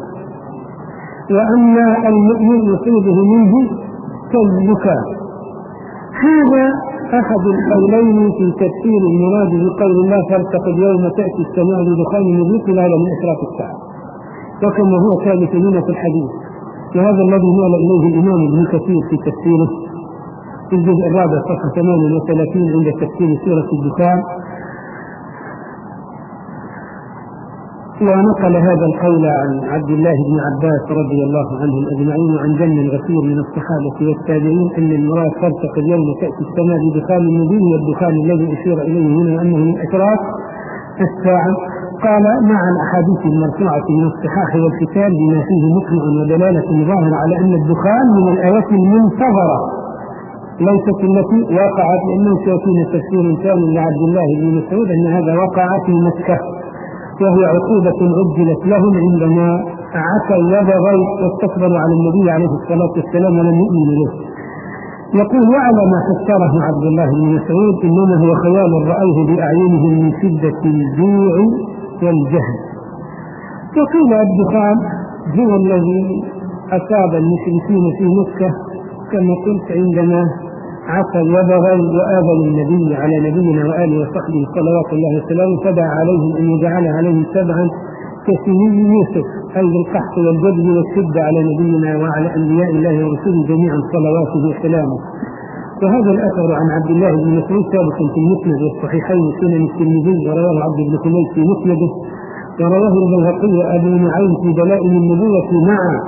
وأما المؤمن يصيبه منه كالبكاء. هذا أحد القولين في تفسير المراد بقول الله فارتقب يوم تأتي السماء بدخان مبين هذا من أشراط الساعة، وكما هو ثابت لنا في الحديث، وهذا الذي مال إليه الإمام ابن كثير في تفسيره في الجزء الرابع صفحة ثمانية وثلاثين عند تفسير سورة الدخان. ونقل هذا القول عن عبد الله بن عباس رضي الله عنهم أجمعين وعن جمع غفير من الصحابة والتابعين أن المراد ترتقي اليوم تأتي السماء بدخان مبين، والدخان الذي أشير إليه هنا أنه من أشراط الساعة. قال مع الأحاديث المرفوعة من الصحاح والكتاب بما فيه مقنع ودلالة ظاهرة على أن الدخان من الآيات المنتظرة ليست التي وقعت، لأنه سيكون تفسير ثاني لعبد الله بن مسعود أن هذا وقع في مكة، وهي عقوبة عجلت لهم عندما عتوا وبغوا واستكبروا على النبي عليه الصلاة والسلام ولم يؤمنوا به. يقول وعلى ما فسره عبد الله بن مسعود إنما هو خيال رأوه بأعينهم من شدة الجوع والجهل. وقيل الدخان هو الذي أصاب المشركين في مكة كما قلت عندما عصوا وبغوا وآذوا النبي على نبينا وآله وصحبه صلوات الله وسلامه، فدعا عليهم أن يجعل عليهم سبعا كسنين يوسف، أي بالقحط والجبن والشدة على نبينا وعلى أنبياء الله ورسوله جميعا صلواته وسلامه. وهذا الأثر عن عبد الله بن مسعود ثابت في المسند والصحيحين سنن الترمذي، ورواه عبد بن حميد في مسنده، ورواه البيهقي وأبو نعيم في دلائل النبوة معا.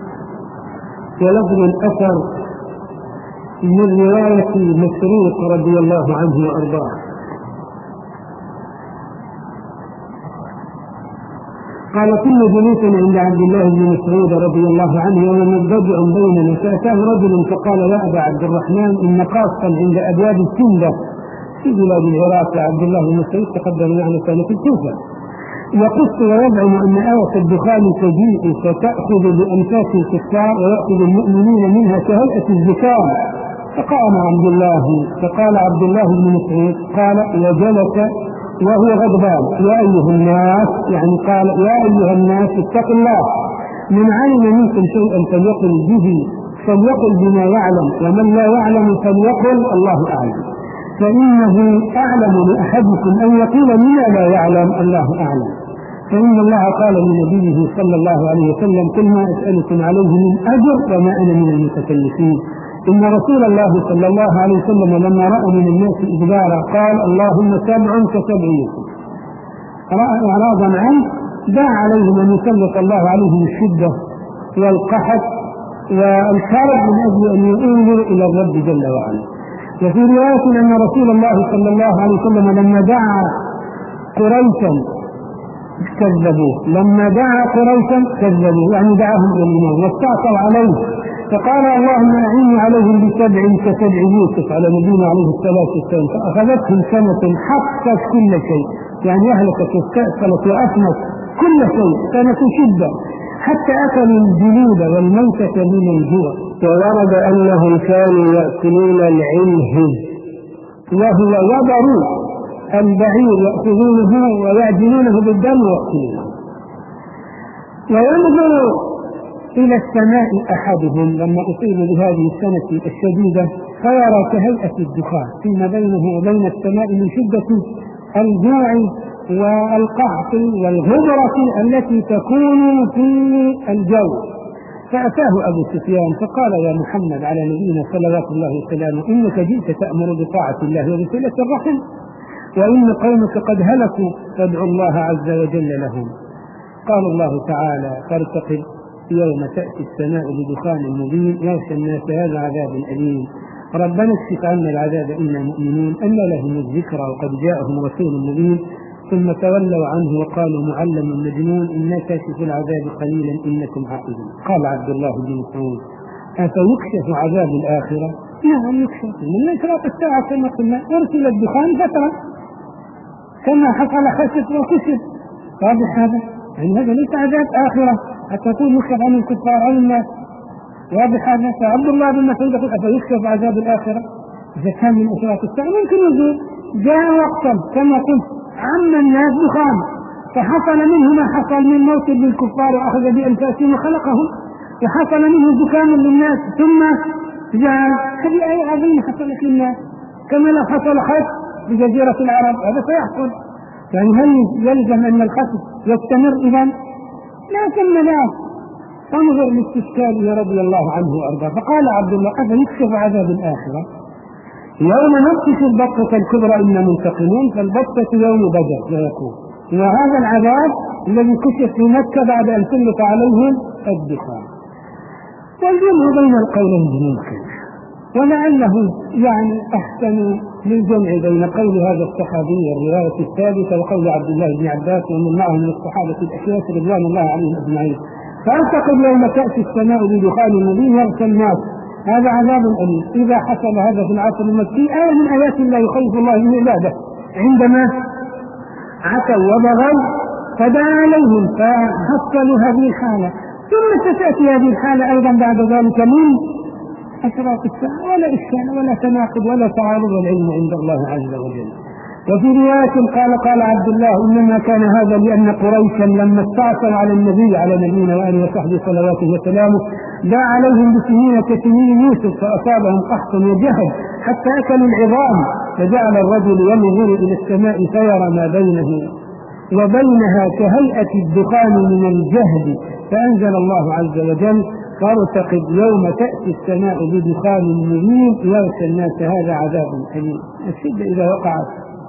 ولفظ الأثر من رواية مسروق رضي الله عنه وأرضاه. قال كنا جلوسا عند عبد الله بن مسعود رضي الله عنه وهو مضطجع بيننا، فأتاه رجل فقال يا أبا عبد الرحمن إن قاصا عند أبواب الكندة في بلاد العراق. عبد الله بن مسعود تقدم معنا كان في الكوفة، يقص ويزعم أن آية الدخان تجيء فتأخذ بأنفاس الكفار ويأخذ المؤمنين منها كهيئة الزكام. فقام عبد الله فقال عبد الله بن مسعود قال وجلس وهو غضبان يا أيها الناس، يعني قال يا أيها الناس اتقوا الله، من علم منكم شيئا فليقل به فليقل بما يعلم، ومن لا يعلم فليقل الله أعلم، فإنه أعلم لأحدكم أن يقول مما لا يعلم الله أعلم. فإن الله قال لنبيه صلى الله عليه وسلم قل ما أسألكم عليه من أجر وما أنا من المتكلفين. إن رسول الله صلى الله عليه وسلم لما رأى من الناس إدبارا قال اللهم سبع كسبع يوسف، رأى إعراضا عنه دعا عليهم أن يسلط الله عليهم الشدة والقحط والكرب من أجل أن يؤولوا إلى الرب جل وعلا. وفي رواية أن رسول الله صلى الله عليه وسلم لما دعا قريشا كذبوه، لما دعا قريشا كذبوه، يعني دعاهم إلى الإيمان واستعصوا عليه، فقال اللهم أعني عليهم بسبع كسبع يوسف على نبينا عليه الصلاة والسلام، فأخذتهم سنة حقت كل شيء، يعني أهلكت واستأصلت وأفنت كل شيء، كانت شدة حتى أكلوا الجلود والموتة من الجوع. وورد أنهم كانوا يأكلون العنهز وهو وبر البعير يأخذونه ويعجنونه بالدم ويأكلونه. وينظر إلى السماء أحدهم لما أصيب بهذه السنة الشديدة فيرى كهيئة الدخان فيما بينه وبين السماء من شدة الجوع والقحط والغبرة التي تكون في الجو. فأتاه أبو سفيان فقال يا محمد على نبينا صلوات الله وسلامه إنك جئت تأمر بطاعة الله وبصلة الرحم، وإن قومك قد هلكوا فادعوا الله عز وجل لهم. قال الله تعالى فارتقب يوم تأتي السماء بدخان مبين يغشى الناس هذا عذاب أليم، ربنا اكشف عنا العذاب إنا مؤمنون أن لهم الذكرى وقد جاءهم رسول مبين. ثم تولوا عنه وقالوا معلم مجنون إنا كاشف العذاب قليلا إنكم عائدون. قال عبد الله بن مسعود أفيكشف عذاب الآخرة؟ نعم يكشف، من إشراق الساعة كما قلنا أرسل الدخان فترة كما حصل خسف وكشف، واضح هذا؟ يعني هذا ليس عذاب آخرة حتى يكون يكشف عن الكفار عن الناس، واضح هذا؟ فعبد الله بن مسعود يقول أفيكشف عذاب الآخرة؟ إذا كان من إشراق الساعة ممكن يقول جاء وقتا كما قلت عم الناس دخان فحصل منه ما حصل من موت للكفار وأخذ بأنفاسهم وخلقهم، وحصل منه دخان للناس ثم جاء هذه آية عظيمة حصلت للناس كما لو حصل خسف بجزيرة العرب هذا سيحصل. يعني هل يلزم أن الخسف يستمر إذن؟ لكن لا. انظر لاستشكاله رضي الله عنه وأرضاه. فقال عبد الله أفيكشف عذاب الآخرة يوم نبطش البطة الكبرى إنا منتقمون، فالبطة يوم بدر لا يكون وهذا العذاب الذي كشف في مكة بعد أن سلط عليهم الدخان. والجمع بين القولين ممكن، ولعله يعني أحسن للجمع بين قول هذا الصحابي الرواية الثابتة وقول عبد الله بن عباس ومن معه من الصحابة الأشياء رضوان الله عليهم أجمعين. فأعتقد يوم تأتي السماء بدخان مبين يغشى الناس هذا عذاب أليم. إذا حصل هذا في العصر المكي آية من آيات الله يخوف الله من عباده عندما عتوا وبغوا فدعا عليهم فحصلوا هذه الحالة، ثم ستأتي هذه الحالة أيضا بعد ذلك من أشراط الساعة، ولا إشكال ولا تناقض ولا تعارض، العلم عند الله عز وجل. وفي رواية قال قال عبد الله إنما كان هذا لأن قريشا لما استعصوا على النبي على نبينا وآله وصحبه صلواته وسلامه دعا عليهم بسنين كسنين يوسف فأصابهم قحط وجهد حتى أكلوا العظام، فجعل الرجل ينظر إلى السماء فيرى ما بينه وبينها كهيئة الدخان من الجهد، فأنزل الله عز وجل فارتقب يوم تأتي السماء بدخان مبين يغشى الناس هذا عذاب أليم. الشدة إذا وقعت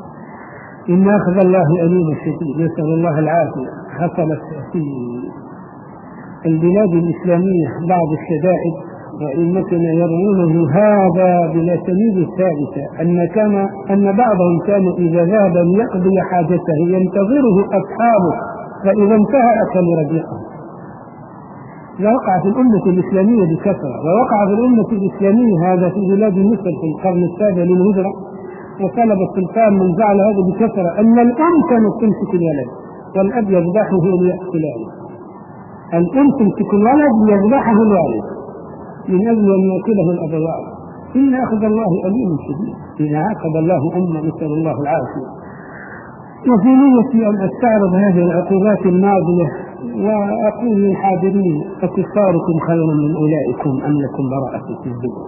إن أخذ الله أليم شديد، نسأل الله العافية. حصلت في البلاد الإسلامية بعض الشدائد وإننا يرونه هذا بالأسانيد الثابتة أن كان أن بعضهم كانوا إذا ذهب ليقضي حاجته ينتظره أصحابه فإذا انتهى أكل رجيقه. وقع في الأمة الإسلامية بكثرة، ووقع في الأمة الإسلامية هذا في بلاد مصر في القرن السابع للهجرة، وطلب السلطان من فعل هذا بكثرة أن الأم كانت تمسك الولد والأب يذبحه ليأكله. الأم تمسك الولد ليذبحه الوالد من أجل أن يأكله الأبوان. إن أخذ الله أليم شديد إذا عاقب الله أمة، نسأل الله العافية. وفي نيتي أن أستعرض هذه العقوبات الماضية وأقول للحاضرين أكفاركم خير من أولئكم أم لكم براءة في الدنيا؟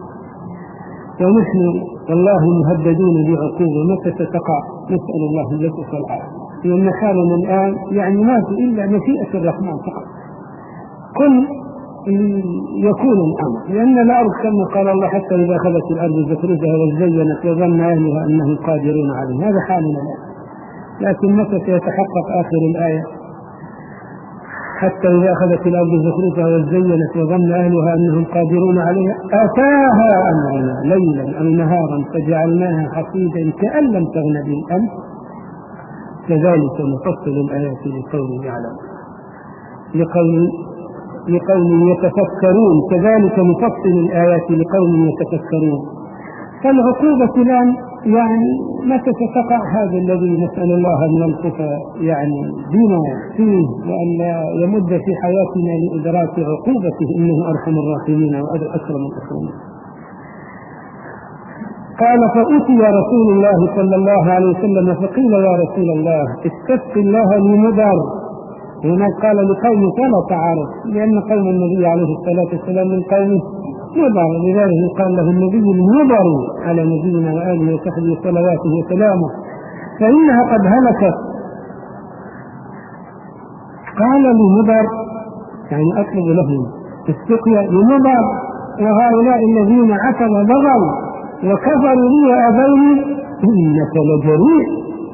ونحن والله مهددون بعقوبة متى ستقع، نسأل الله اللطف والعافية، لأن حالنا الآن يعني ما في إلا مشيئة الرحمن فقط. كن يكون الأمر، لأن الأرض كما قال الله حتى إذا أخذت الأرض زخرفها وزينت وظن أهلها أنهم قادرون عليه، هذا حالنا الآن. لكن متى سيتحقق آخر الآية؟ حتى إذا أخذت الأرض زخرفها وزينت وظن أهلها أنهم قادرون عليها أتاها أمرنا ليلا أو نهارا فجعلناها حصيدا كأن لم تغن بالأمس كذلك نفصل الآيات لقوم يعلم لقوم لقوم يتفكرون كذلك نفصل الآيات لقوم يتفكرون. فالعقوبة الآن يعني متى ستقع؟ هذا الذي نسأل الله أن يلطف يعني بنا فيه وأن لا يمد في حياتنا لإدراك عقوبته، إنه أرحم الراحمين وأكرم الأكرمين. قال فأتي رسول الله صلى الله عليه وسلم فقيل يا رسول الله استسق الله لمضر. هنا قال لقوم كان تعارض، لأن قوم النبي عليه الصلاة والسلام من قومه مضر، لذلك قال له النبي المضر على نبينا وآله وصحبه صلواته وسلامه فإنها قد هلكت. قال لمضر يعني أطلب لهم السقيا لمضر وهؤلاء الذين عتوا وبغوا وكفروا لي وأبوني إنك لجريء،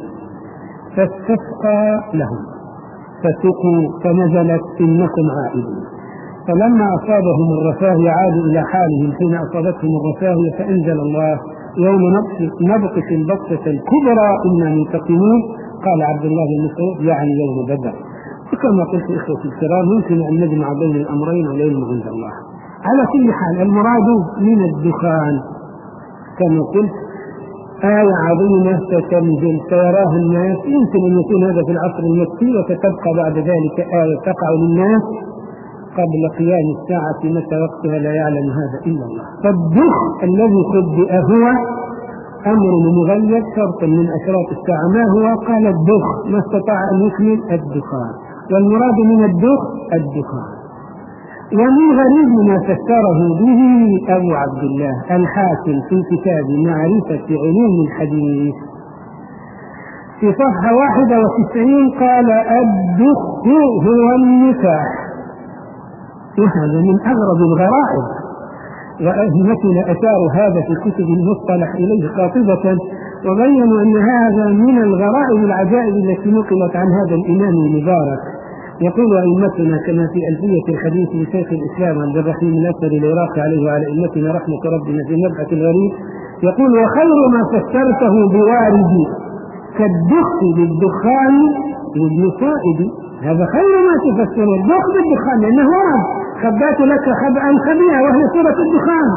فاستسقى لهم فسقوا فنزلت إنكم عائدون. فلما أصابهم الرفاه عادوا إلى حالهم حين أصابتهم الرفاه، فأنزل الله يوم نبطش البطشة الكبرى إنا منتقمون. قال عبد الله بن مسعود يعني يوم بدر. وكما قلت إخوتي الكرام يمكن أن نجمع بين الأمرين والعلم عند الله. على كل حال المراد من الدخان كما قلت آية عظيمة ستنزل سيراها الناس، يمكن أن يكون هذا في العصر المكي وستبقى بعد ذلك آية تقع للناس قبل قيام الساعة متى وقتها لا يعلم هذا إلا الله. فالدخ الذي خبئ هو أمر مغيب شرط من أشراط الساعة. ما هو؟ قال الدخ ما استطاع أن يكمل الدخان، والمراد من الدخ الدخان. ومن غريب ما فسره به أبو عبد الله الحاكم في كتاب معرفة علوم الحديث في صفحة واحدة وتسعين قال الدخ هو النكاح. وهذا من أغرب الغرائب، وأهمتنا أثار هذا في كتب المصطلح إليه قاطبة وبينوا أن هذا من الغرائب العجائب التي نقلت عن هذا الإمام المبارك. يقول أئمتنا كما في ألفية الحديث لشيخ الإسلام عبد الرحيم الأسد العراقي عليه وعلى أئمتنا رحمة ربنا في مبعث الغريب، يقول: وخير ما فسرته بوارد كالدخ بالدخان للمصائب. هذا خير ما تفسر الدخ بالدخان، لأنه ورد: خبأت لك خبأ خبيئا، وهي سورة الدخان.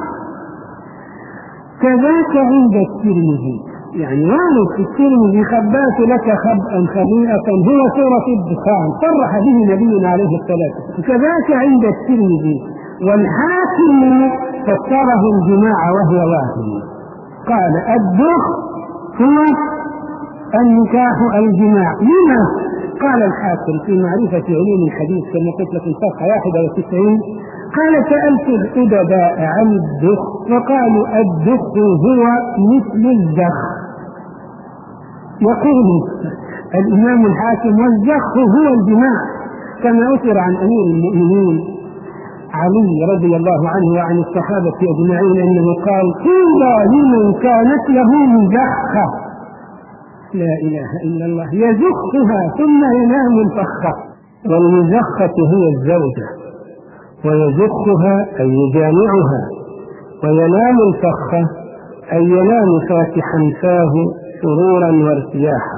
كذاك عند الترمذي، يعني وارد في الترمذي: خبأت لك خبأ خبيئة، هو سورة الدخان، صرح به نبينا عليه الصلاة والسلام. كذاك عند الترمذي، والحاكم فسره الجماع وهو واهم، قال: الدخ هو النكاح الجماع. لما؟ قال الحاكم في معرفة علوم الحديث كما قلت لكم صفحة واحد وتسعين، قال: سألت الأدباء عن الدخ فقالوا: الدخ هو مثل الزخ. يقول الإمام الحاكم: والزخ هو الجماع، كما أثر عن أمير المؤمنين علي رضي الله عنه وعن الصحابة أجمعين أنه قال: طوبى لمن كانت له مزخة، لا إله إلا الله، يزخها ثم ينام الفخة. والمزخة هي الزوجة، ويزخها أي يجامعها، وينام الفخة أي ينام فاتحا فاه سرورا وارتياحا.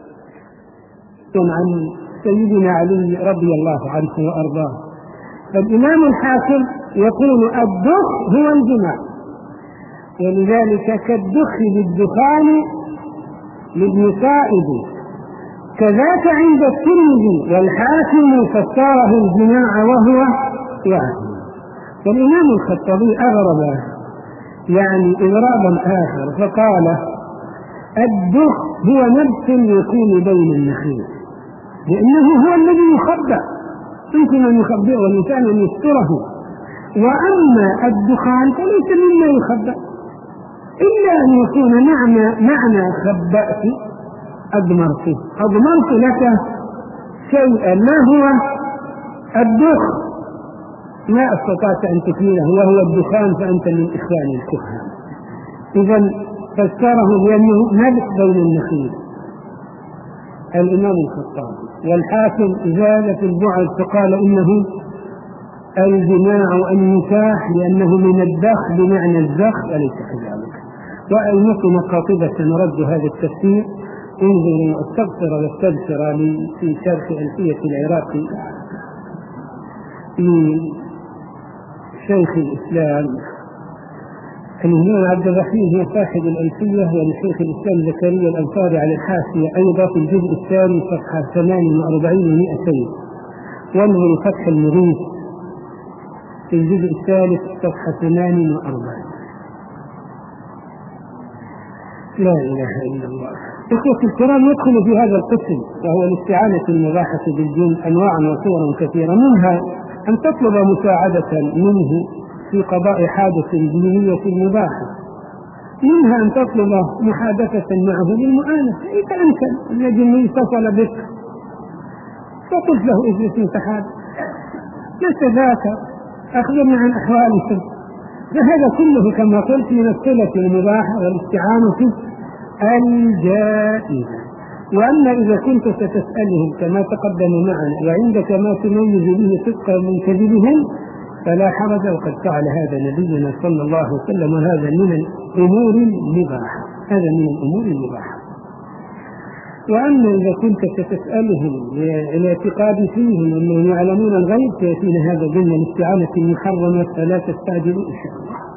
عن سيدنا علي رضي الله عنه وأرضاه. فالإمام الحاكم يقول: الدخ هو الجماع، ولذلك كالدخ بالدخان للمصائب. كذاك عند الترمذي، والحاكم فسره الجماع وهو واهم. فالإمام الخطابي أغرب يعني إغرابا آخر فقال: الدخ هو نبت يكون بين النخيل، لأنه هو الذي يخبأ، يمكن أن يخبئه والإنسان أن يستره. وأما الدخان فليس مما يخبأ، إلا أن يكون معنى معنى خبأت، أضمرت أضمرت لك شيئا. ما هو الدخ؟ ما استطعت أن تكمله، وهو الدخان فأنت من إخوان الكهان. إذن فسره لأنه نبت بين النخيل الإمام الخطابي. والحاكم زاد في البعد فقال: إنه الجماع النكاح، لأنه من الدخ بمعنى الزخ، أليس كذلك؟ وأئمتنا قاطبة نرد هذا التفسير. انظروا التبصرة والتبصرة في شرح ألفية العراقي لشيخ الإسلام الإمام عبد الرحيم هو صاحب الألفية، ولشيخ الإسلام زكريا الأنصاري على الحاشية أيضا في الجزء الثاني صفحة ثمانية وأربعين ومئتين. وانظروا فتح المغيث في الجزء الثالث صفحة ثمانية وأربعين. لا إله إلا الله. إخوة الكرام، يدخل في هذا القسم وهو الاستعانة المباحة بالجن أنواع وصور كثيرة، منها أن تطلب مساعدة منه في قضاء حادث دينية مباحة، منها أن تطلب محادثة معه للمؤانسة. إذا أمكن الذي اتصل بك فقلت له: اجلس انتحاد، نتذاكر، أخبرنا عن أحوالك. فهذا كله كما قلت من الصلة المباحة والاستعانة الجائزة. وأما إذا كنت ستسألهم كما تقدم معنا وعندك ما تميز به صدقا من كذبهم فلا حرج، وقد فعل هذا نبينا صلى الله عليه وسلم، وهذا من الأمور المباحة، هذا من الأمور المباحة. وأما إذا كنت ستسألهم الاعتقاد فيهم أنهم يعلمون الغيب فيأتينا هذا ضمن الاستعانة المحرمة، فلا تستعجلوا إن شاء الله.